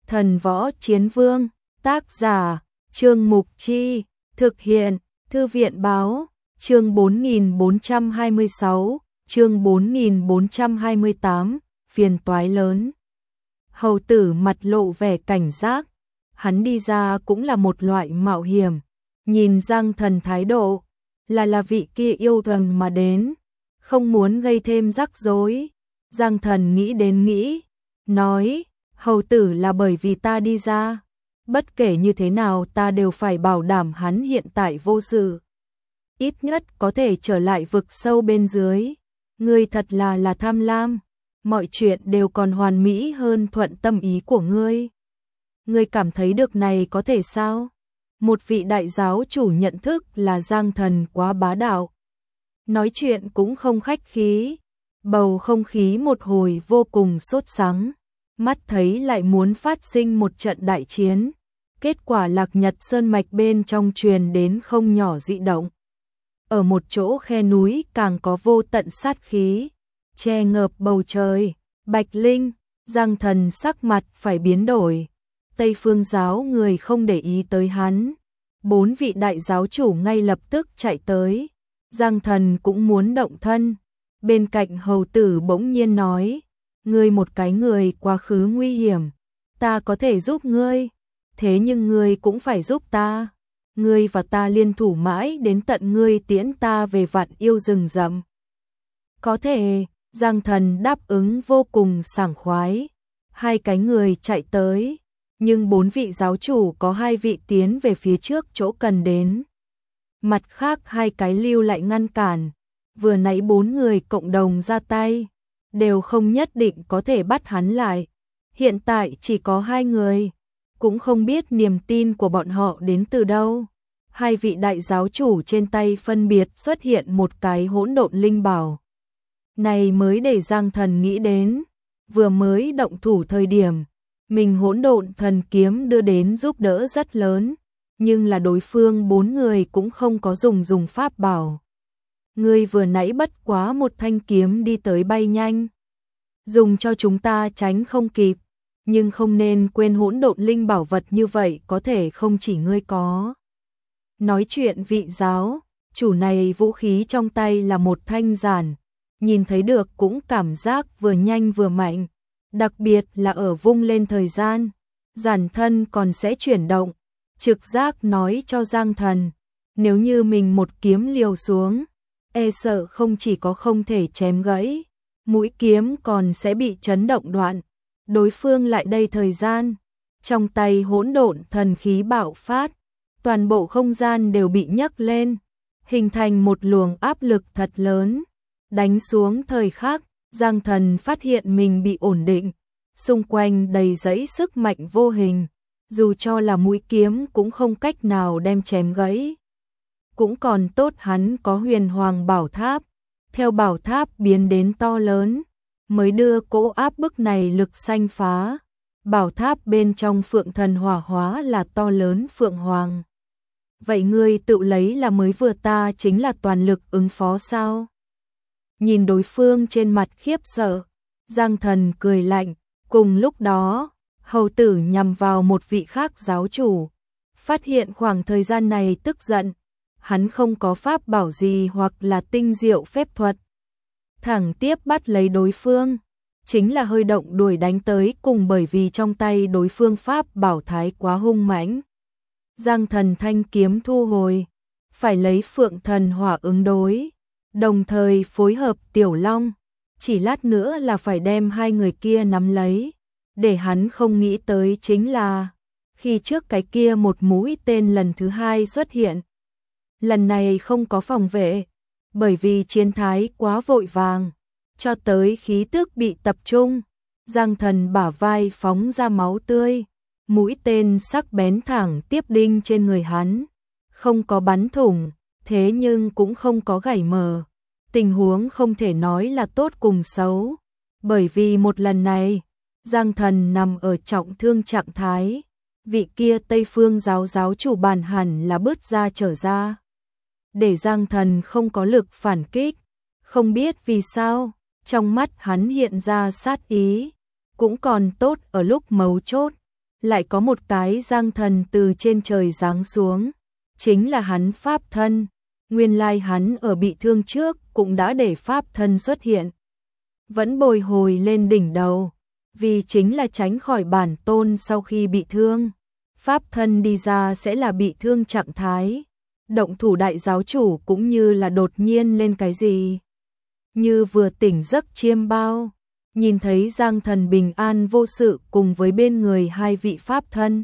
Thần Võ Chiến Vương, tác giả, Trương Mục Chi, thực hiện, Thư viện báo, chương 4426, chương 4428, phiền toái lớn. Hầu tử mặt lộ vẻ cảnh giác, hắn đi ra cũng là một loại mạo hiểm, nhìn Giang Thần thái độ, là vị kia yêu thần mà đến, không muốn gây thêm rắc rối. Giang Thần nghĩ đến nghĩ, nói, hầu tử là bởi vì ta đi ra, bất kể như thế nào ta đều phải bảo đảm hắn hiện tại vô sự, ít nhất có thể trở lại vực sâu bên dưới. Ngươi thật là tham lam, mọi chuyện đều còn hoàn mỹ hơn thuận tâm ý của ngươi. Ngươi cảm thấy được này có thể sao? Một vị đại giáo chủ nhận thức là Giang Thần quá bá đạo, nói chuyện cũng không khách khí, bầu không khí một hồi vô cùng sốt sắng, mắt thấy lại muốn phát sinh một trận đại chiến. Kết quả Lạc Nhật Sơn mạch bên trong truyền đến không nhỏ dị động. Ở một chỗ khe núi càng có vô tận sát khí, che ngợp bầu trời. Bạch Linh, Giang Thần sắc mặt phải biến đổi. Tây Phương giáo người không để ý tới hắn. 4 vị đại giáo chủ ngay lập tức chạy tới. Giang Thần cũng muốn động thân. Bên cạnh hầu tử bỗng nhiên nói, ngươi một cái người quá khứ nguy hiểm, ta có thể giúp ngươi, thế nhưng ngươi cũng phải giúp ta. Ngươi và ta liên thủ mãi đến tận ngươi tiễn ta về Vạn Yêu rừng rậm. Có thể, Giang Thần đáp ứng vô cùng sảng khoái. 2 cái người chạy tới, nhưng 4 vị giáo chủ có 2 vị tiến về phía trước chỗ cần đến. Mặt khác 2 cái lưu lại ngăn cản. Vừa nãy 4 người cộng đồng ra tay, đều không nhất định có thể bắt hắn lại. Hiện tại chỉ có 2 người, cũng không biết niềm tin của bọn họ đến từ đâu. 2 vị đại giáo chủ trên tay phân biệt xuất hiện một cái hỗn độn linh bảo. Này mới để Giang Thần nghĩ đến, vừa mới động thủ thời điểm, mình hỗn độn thần kiếm đưa đến giúp đỡ rất lớn, nhưng là đối phương 4 người cũng không có dùng pháp bảo. Ngươi vừa nãy bất quá một thanh kiếm đi tới bay nhanh, dùng cho chúng ta tránh không kịp, nhưng không nên quên hỗn độn linh bảo vật như vậy có thể không chỉ ngươi có. Nói chuyện vị giáo chủ này vũ khí trong tay là một thanh giản, nhìn thấy được cũng cảm giác vừa nhanh vừa mạnh, đặc biệt là ở vung lên thời gian, giản thân còn sẽ chuyển động. Trực giác nói cho Giang Thần, nếu như mình một kiếm liều xuống, e sợ không chỉ có không thể chém gãy, mũi kiếm còn sẽ bị chấn động đoạn. Đối phương lại đây thời gian, trong tay hỗn độn thần khí bạo phát, toàn bộ không gian đều bị nhấc lên, hình thành một luồng áp lực thật lớn. Đánh xuống thời khắc, Giang Thần phát hiện mình bị ổn định, xung quanh đầy dẫy sức mạnh vô hình, dù cho là mũi kiếm cũng không cách nào đem chém gãy. Cũng còn tốt hắn có huyền hoàng bảo tháp, theo bảo tháp biến đến to lớn, mới đưa cỗ áp bức này lực xanh phá. Bảo tháp bên trong phượng thần hỏa hóa là to lớn phượng hoàng. Vậy ngươi tự lấy là mới vừa ta chính là toàn lực ứng phó sao? Nhìn đối phương trên mặt khiếp sợ, Giang Thần cười lạnh. Cùng lúc đó, hầu tử nhằm vào một vị khác giáo chủ, phát hiện khoảng thời gian này tức giận, hắn không có pháp bảo gì hoặc là tinh diệu phép thuật, thẳng tiếp bắt lấy đối phương, chính là hơi động đuổi đánh tới cùng, bởi vì trong tay đối phương pháp bảo thái quá hung mãnh. Giang Thần thanh kiếm thu hồi, phải lấy phượng thần hỏa ứng đối, đồng thời phối hợp Tiểu Long, chỉ lát nữa là phải đem 2 người kia nắm lấy. Để hắn không nghĩ tới chính là, khi trước cái kia một mũi tên lần thứ 2 xuất hiện. Lần này không có phòng vệ, bởi vì chiến thái quá vội vàng, cho tới khí tức bị tập trung. Giang Thần bả vai phóng ra máu tươi, mũi tên sắc bén thẳng tiếp đinh trên người hắn, không có bắn thủng, thế nhưng cũng không có gãy mờ. Tình huống không thể nói là tốt cùng xấu, bởi vì một lần này, Giang Thần nằm ở trọng thương trạng thái, vị kia Tây Phương giáo chủ bản hẳn là bứt ra trở ra, để Giang Thần không có lực phản kích. Không biết vì sao, trong mắt hắn hiện ra sát ý, cũng còn tốt ở lúc mấu chốt, lại có một cái Giang Thần từ trên trời giáng xuống, chính là hắn pháp thân. Nguyên lai hắn ở bị thương trước cũng đã để pháp thân xuất hiện, vẫn bồi hồi lên đỉnh đầu, vì chính là tránh khỏi bản tôn sau khi bị thương. Pháp thân đi ra sẽ là bị thương trạng thái, động thủ đại giáo chủ cũng như là đột nhiên lên cái gì, như vừa tỉnh giấc chiêm bao, nhìn thấy Giang Thần bình an vô sự cùng với bên người hai vị pháp thân.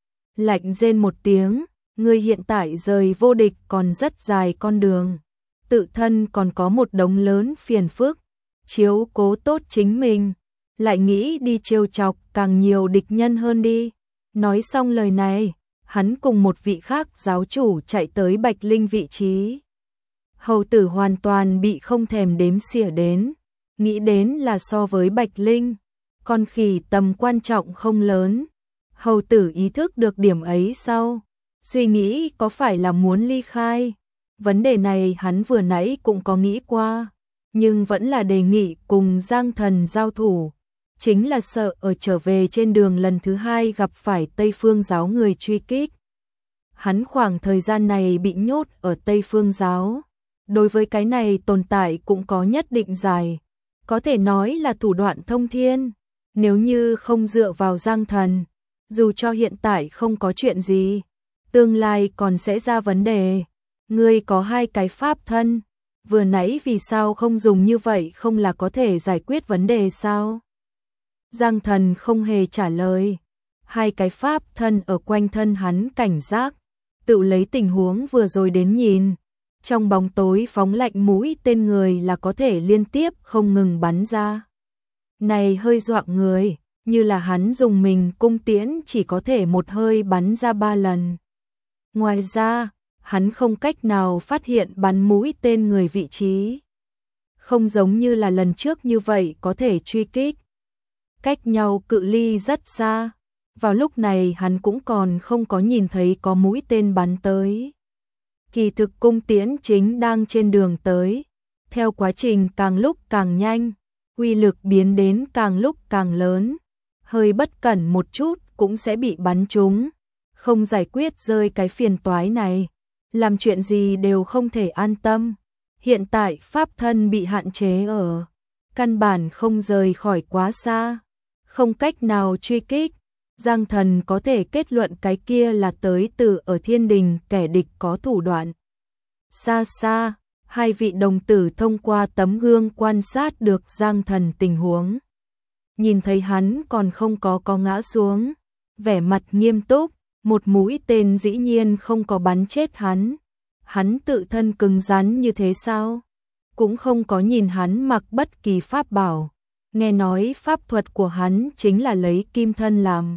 Lạnh rên một tiếng, người hiện tại rời vô địch còn rất dài con đường, tự thân còn có một đống lớn phiền phức, chiếu cố tốt chính mình, lại nghĩ đi trêu chọc càng nhiều địch nhân hơn đi. Nói xong lời này, hắn cùng một vị khác giáo chủ chạy tới Bạch Linh vị trí. Hầu tử hoàn toàn bị không thèm đếm xỉa đến, nghĩ đến là so với Bạch Linh, con khỉ tầm quan trọng không lớn. Hầu tử ý thức được điểm ấy sau, suy nghĩ có phải là muốn ly khai. Vấn đề này hắn vừa nãy cũng có nghĩ qua, nhưng vẫn là đề nghị cùng Giang Thần giao thủ, chính là sợ ở trở về trên đường lần thứ hai gặp phải Tây Phương giáo người truy kích. Hắn khoảng thời gian này bị nhốt ở Tây Phương giáo, đối với cái này tồn tại cũng có nhất định dài, có thể nói là thủ đoạn thông thiên. Nếu như không dựa vào Giang Thần, dù cho hiện tại không có chuyện gì, tương lai còn sẽ ra vấn đề. Ngươi có hai cái pháp thân, vừa nãy vì sao không dùng như vậy, không là có thể giải quyết vấn đề sao? Giang Thần không hề trả lời, hai cái pháp thân ở quanh thân hắn cảnh giác, tự lấy tình huống vừa rồi đến nhìn, trong bóng tối phóng lạnh mũi tên người là có thể liên tiếp không ngừng bắn ra. Này hơi dọa người, như là hắn dùng mình cung tiễn chỉ có thể một hơi bắn ra 3 lần. Ngoài ra, hắn không cách nào phát hiện bắn mũi tên người vị trí. Không giống như là lần trước như vậy có thể truy kích. Cách nhau cự ly rất xa, vào lúc này hắn cũng còn không có nhìn thấy có mũi tên bắn tới. Kỳ thực cung tiễn chính đang trên đường tới, theo quá trình càng lúc càng nhanh, uy lực biến đến càng lúc càng lớn, hơi bất cẩn một chút cũng sẽ bị bắn trúng, không giải quyết rơi cái phiền toái này, làm chuyện gì đều không thể an tâm. Hiện tại pháp thân bị hạn chế ở, căn bản không rời khỏi quá xa, không cách nào truy kích. Giang Thần có thể kết luận cái kia là tới từ ở thiên đình kẻ địch có thủ đoạn. Xa xa, hai vị đồng tử thông qua tấm gương quan sát được Giang Thần tình huống. Nhìn thấy hắn còn không có ngã xuống, vẻ mặt nghiêm túc, một mũi tên dĩ nhiên không có bắn chết hắn. Hắn tự thân cứng rắn như thế sao? Cũng không có nhìn hắn mặc bất kỳ pháp bảo. Nghe nói pháp thuật của hắn chính là lấy kim thân làm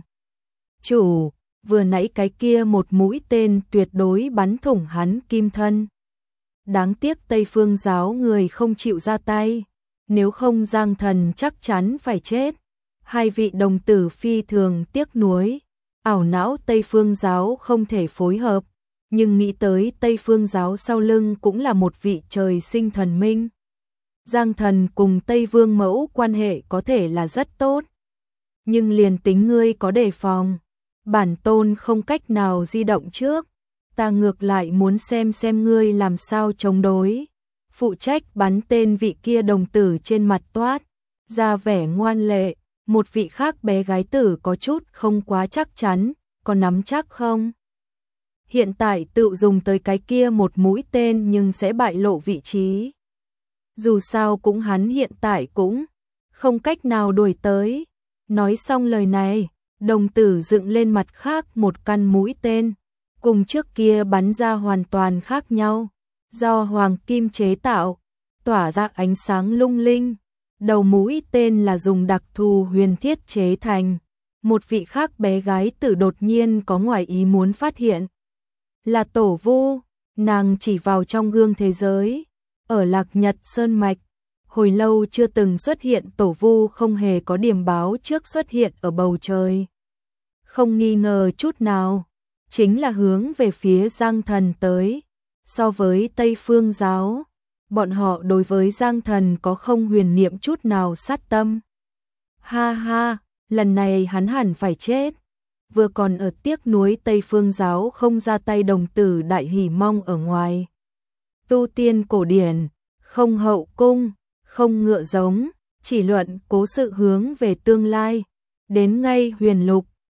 chủ, vừa nãy cái kia một mũi tên tuyệt đối bắn thủng hắn kim thân. Đáng tiếc Tây Phương giáo người không chịu ra tay, nếu không Giang Thần chắc chắn phải chết. Hai vị đồng tử phi thường tiếc nuối, ảo não Tây Phương giáo không thể phối hợp, nhưng nghĩ tới Tây Phương giáo sau lưng cũng là một vị trời sinh thần minh. Giang Thần cùng Tây Vương mẫu quan hệ có thể là rất tốt, nhưng liền tính ngươi có đề phòng, bản tôn không cách nào di động trước, ta ngược lại muốn xem ngươi làm sao chống đối. Phụ trách bắn tên vị kia đồng tử trên mặt toát ra vẻ ngoan lệ, một vị khác bé gái tử có chút không quá chắc chắn, có nắm chắc không? Hiện tại tự dùng tới cái kia một mũi tên nhưng sẽ bại lộ vị trí. Dù sao cũng hắn hiện tại cũng không cách nào đuổi tới. Nói xong lời này, đồng tử dựng lên mặt khác một căn mũi tên, cùng trước kia bắn ra hoàn toàn khác nhau, do hoàng kim chế tạo, tỏa ra ánh sáng lung linh. Đầu mũi tên là dùng đặc thù huyền thiết chế thành. Một vị khác bé gái tử đột nhiên có ngoài ý muốn phát hiện là Tổ Vu, nàng chỉ vào trong gương thế giới, ở Lạc Nhật Sơn Mạch, hồi lâu chưa từng xuất hiện Tổ Vu không hề có điểm báo trước xuất hiện ở bầu trời. Không nghi ngờ chút nào, chính là hướng về phía Giang Thần tới. So với Tây Phương giáo, bọn họ đối với Giang Thần có không huyền niệm chút nào sát tâm. Ha ha, lần này hắn hẳn phải chết. vừa còn ở tiếc nuối Tây Phương giáo không ra tay đồng tử Đại Hỷ Mong ở ngoài. Tu tiên cổ điển, không hậu cung, không ngựa giống, chỉ luận cố sự hướng về tương lai. Đến ngay Huyền Lục,